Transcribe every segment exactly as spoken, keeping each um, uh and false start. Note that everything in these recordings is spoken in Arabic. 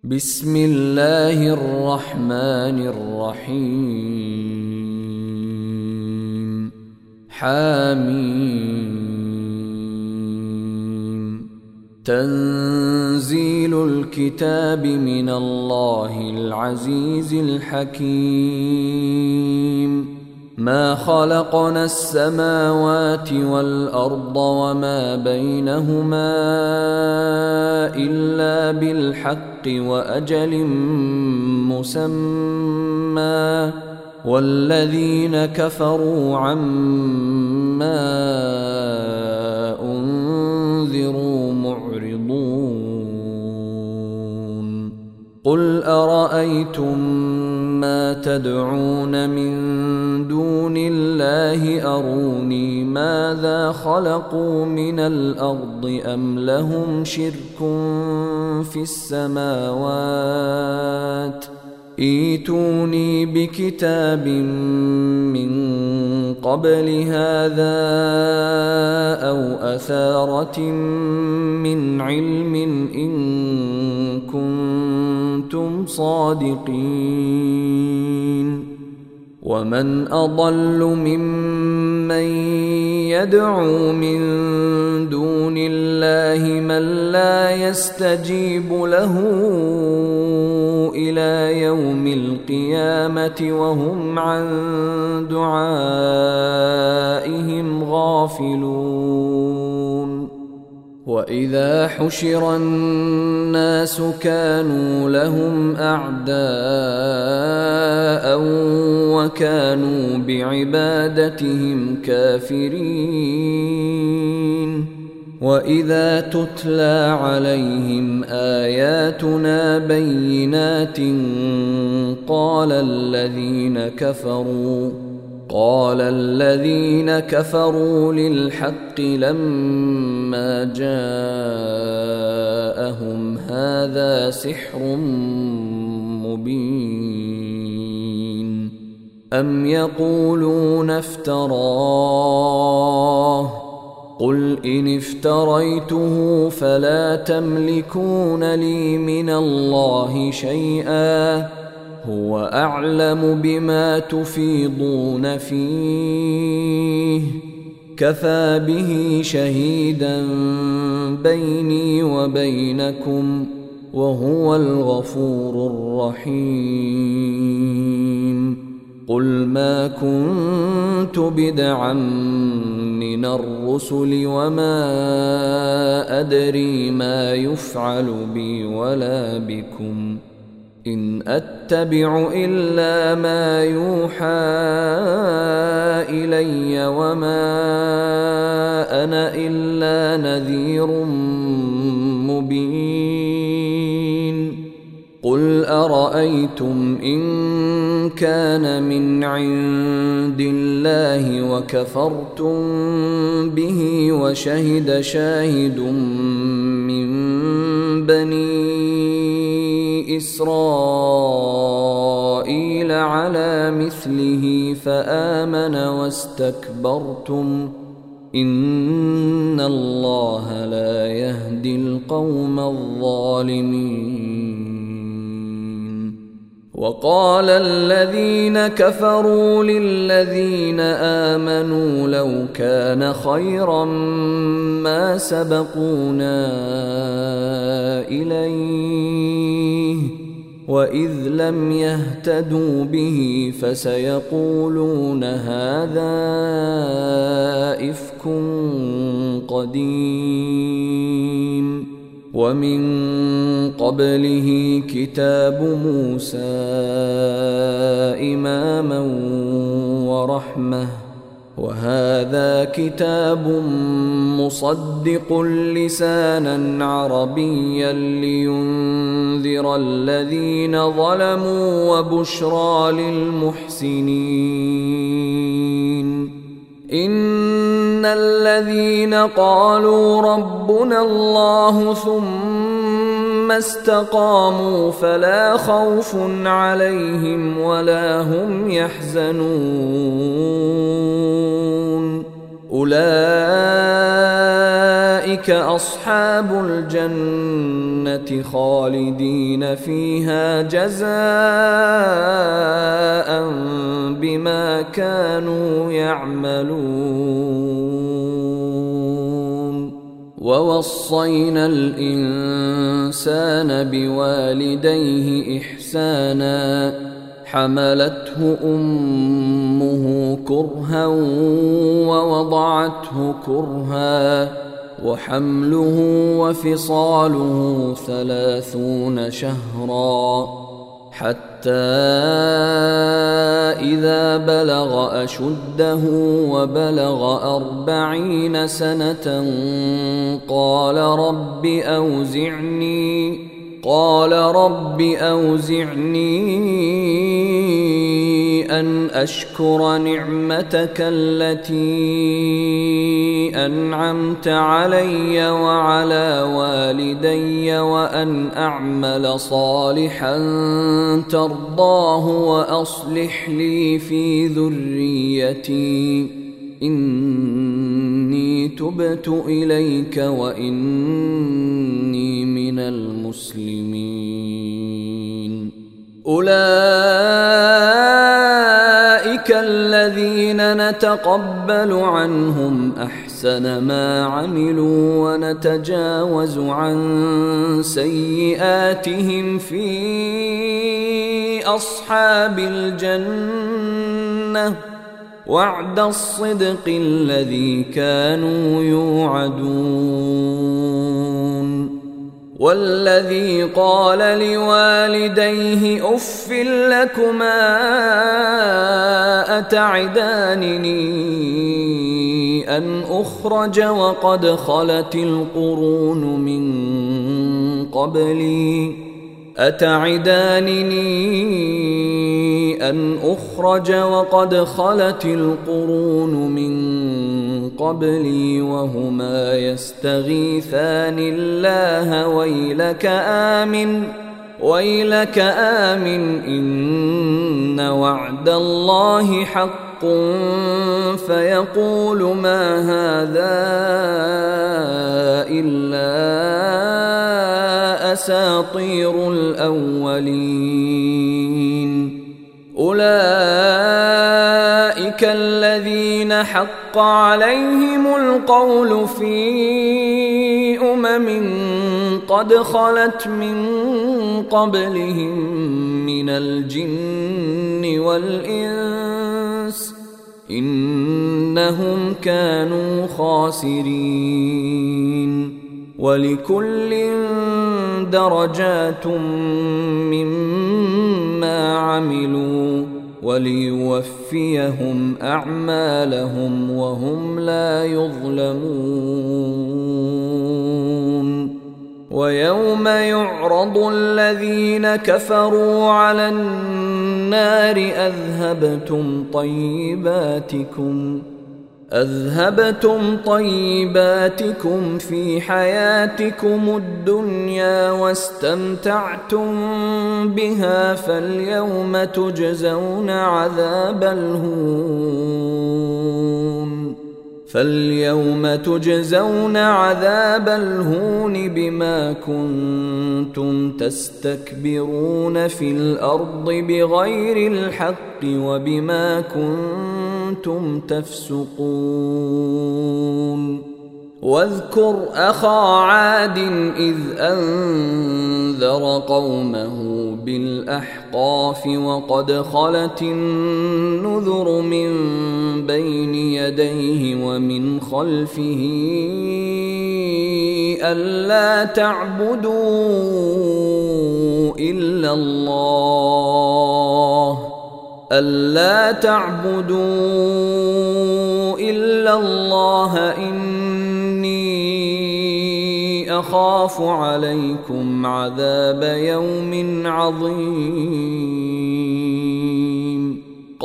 بسم الله الرحمن الرحيم. حاميم. تنزيل الكتاب من الله العزيز الحكيم. ما خلقنا السماوات والأرض وما بينهما إلا بالحق وأجل مسمى، والذين كفروا عما أنذروا معرضون. قل أرأيتم ما تدعون من دون الله أروني ماذا خلقوا من الأرض أم لهم شرك في السماوات ائتوني بكتاب من قبل هذا أو أثارة من علم إن كنتم صادقين. ومن أضل ممن يدعو من دون الله من لا يستجيب له إلى يوم القيامة وهم عن دعائهم غافلون. وإذا حشر الناس كانوا لهم أعداء وكانوا بعبادتهم كافرين. وإذا تتلى عليهم آياتنا بينات قال الذين كفروا قال الذين كفروا للحق لما جاءهم هذا سحر مبين. أم يقولون افتراه قل إن افتريته فلا تملكون لي من الله شيئا هو أعلم بما تفيضون فيه كفى به شهيدا بيني وبينكم وهو الغفور الرحيم. قل ما كنت بدعا من الرسل وما أدري ما يفعل بي ولا بكم إن أتبع إلا ما يوحى إلي وما أنا إلا نذير مبين. قل أرأيتم إن كان من عند الله وكفرتم به وشهد شاهد من بني إسرائيل على مثله فآمن واستكبرتم إن الله لا يهدي القوم الظالمين. وقال الذين كفروا للذين آمنوا لو كان خيرا ما سبقونا إليه وإذ لم يهتدوا به فسيقولون هذا إفك قديم. ومن قبله كتاب موسى إماما ورحمة وهذا كتاب مصدق لسانا عربيا لينذر الذين ظلموا وبشرى للمحسنين. إن الذين قالوا ربنا الله ثم استقاموا فلا خوف عليهم ولا هم يحزنون. أولئك أصحاب الجنة خالدين فيها جزاء بما كانوا يعملون. ووصينا الإنسان بوالديه إحسانا حملته أمه كرها ووضعته كرها وحمله وفصاله ثلاثون شهرا حتى إذا بلغ أشده وبلغ أربعين سنة قال رب أوزعني قال رب أوزعني أن أشكر نعمتك التي أنعمت علي وعلى والدي وأن أعمل صالحا ترضاه وأصلح لي في ذريتي إني تبت إليك وإني من المسلمين. أولئك الذين نتقبل عنهم أحسن ما عملوا ونتجاوز عن سيئاتهم في أصحاب الجنة وعد الصدق الذي كانوا يوعدون. والذي قال لوالديه أف لكما أتعدانني أن أخرج وقد خلت القرون من قبلي أتعدانني أن أخرج وقد خلت القرون من قبلي وهما يستغيثان الله ويلك آمن ويلك آمن إن وعد الله حق فيقول ما هذا إلا أساطير الأولين. أولئك الذين حق عليهم القول في أمم قد خلت من قبلهم من الجن والإنس إنهم كانوا خاسرين. ولكل درجات مما عملوا وليوفيهم أعمالهم وهم لا يظلمون. ويوم يعرض الذين كفروا على النار أذهبتم طيباتكم أذهبتم طيباتكم في حياتكم الدنيا واستمتعتم بها فاليوم تجزون عذاب الهون فاليوم تجزون عذاب الهون بما كنتم تستكبرون في الأرض بغير الحق وبما كنتم تفسقون. واذكر أخا عاد إذ أنذر قومه بالأحقاف وقد خلت النذر من بين يديه ومن خلفه ألا تعبدوا إلا الله ألا تعبدوا إلا الله إني أخاف عليكم عذاب يوم عظيم.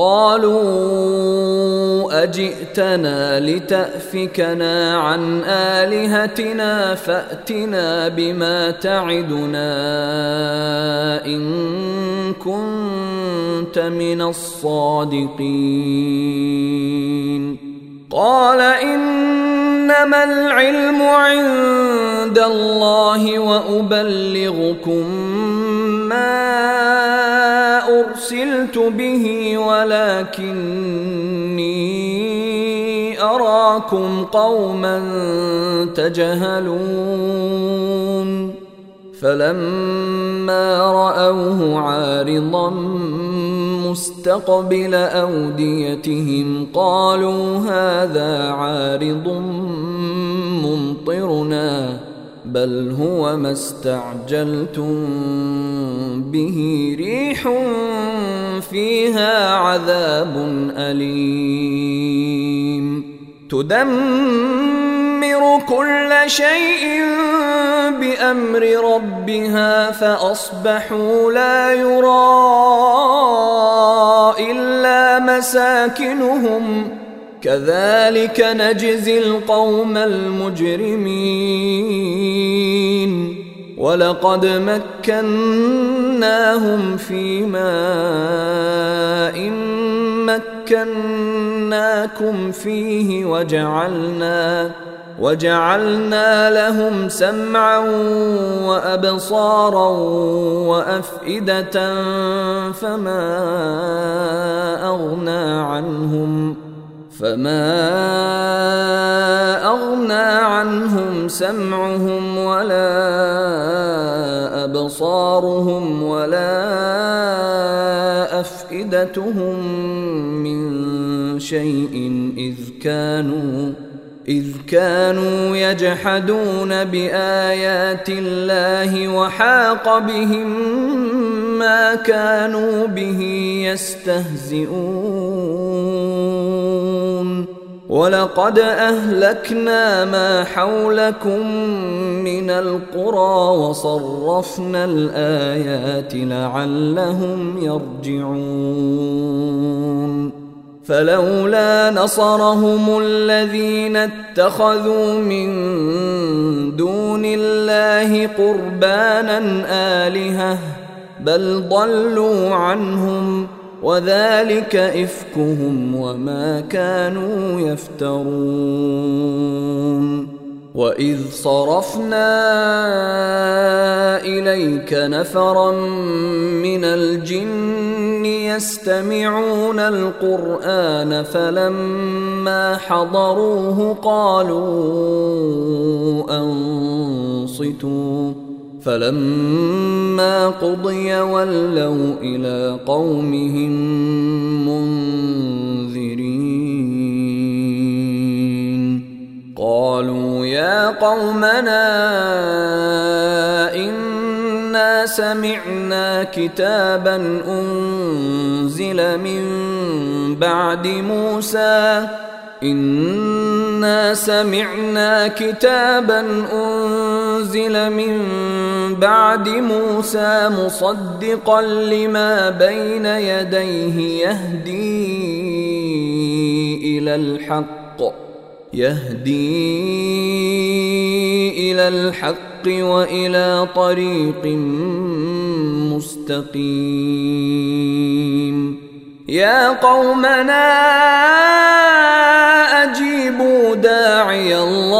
قالوا أجئتنا لتأفكنا عن آلهتنا فأتنا بما تعدنا إن كنت من الصادقين. قال إنما العلم عند الله وأبلغكم ما أرسلت به ولكني أراكم قوما تجهلون فلما رأوه عارضا مستقبل أوديتهم قالوا هذا عارض ممطرنا بل هو ما استعجلتم به ريح فيها عذاب أليم تدمر كل شيء بأمر ربها فأصبحوا لا يرى إلا مساكنهم كذلك نجزي القوم المجرمين ولقد مكناهم في ماء مكناكم فيه وجعلنا وجعلنا لهم سمعا وأبصارا وأفئدة فما أغنى عنهم فما أغنى عنهم سمعهم ولا أبصارهم ولا أفئدتهم من شيء إذ كانوا إذ كانوا يجحدون بآيات الله وحاق بهم ما كانوا به يستهزئون ولقد أهلكنا ما حولكم من القرى وصرفنا الآيات لعلهم يرجعون فلولا نصرهم الذين اتخذوا من دون الله قربانا آلهة بل ضلوا عنهم وذلك إفكهم وما كانوا يفترون وإذ صرفنا إليك نفرا من الجن يستمعون القرآن فلما حضروه قالوا أنصتوا فلما قضي ولوا إلى قومهم منذرين قالوا يا قومنا إنا سمعنا كتابا أنزل من بعد موسى إنا سمعنا كتابا أنزل من بعد موسى مصدقا لما بين يديه يهدي إلى الحق يهدي إلى الحق وإلى طريق مستقيم يا قومنا أجيبوا داعي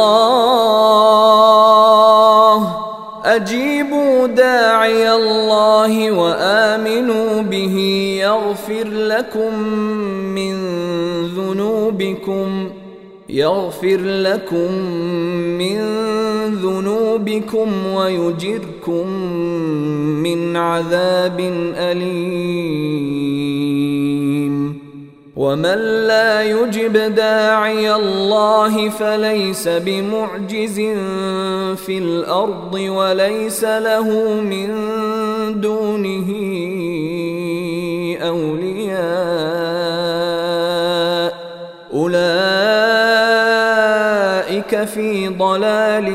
الله أجيبوا داعي الله وآمنوا به يغفر لكم من ذنوبكم يغفر لكم من ذنوبكم ويجركم من عذاب أليم ومن لا يجب داعي الله فليس بمعجز في الأرض وليس له من دونه أولياء أولئك في ضلال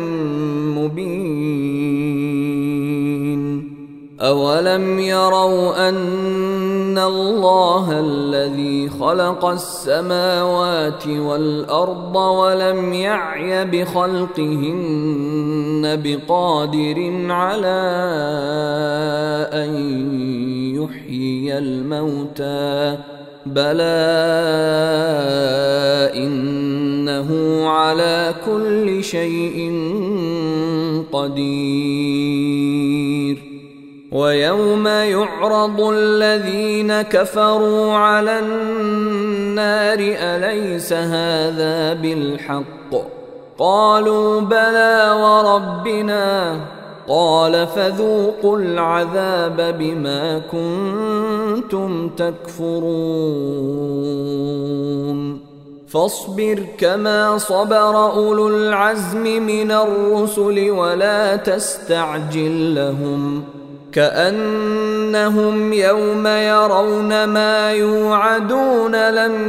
مبين أولم يروا أن الله الذي خلق السماوات والأرض ولم يعي بخلقهن بقادر على أن يحيي الموتى بلى إن على كل شيء قدير. ويوم يعرض الذين كفروا على النار أليس هذا بالحق؟ قالوا بلى وربنا. قال فذوقوا العذاب بما كنتم تكفرون. فاصبر كما صبر أولو العزم من الرسل ولا تستعجل لهم، كأنهم يوم يرون ما يوعدون لم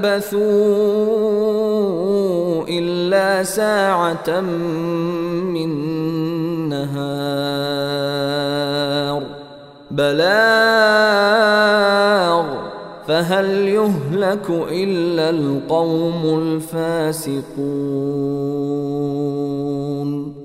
يلبثوا إلا ساعة من نهار بلاغ فهل يهلك إلا القوم الفاسقون.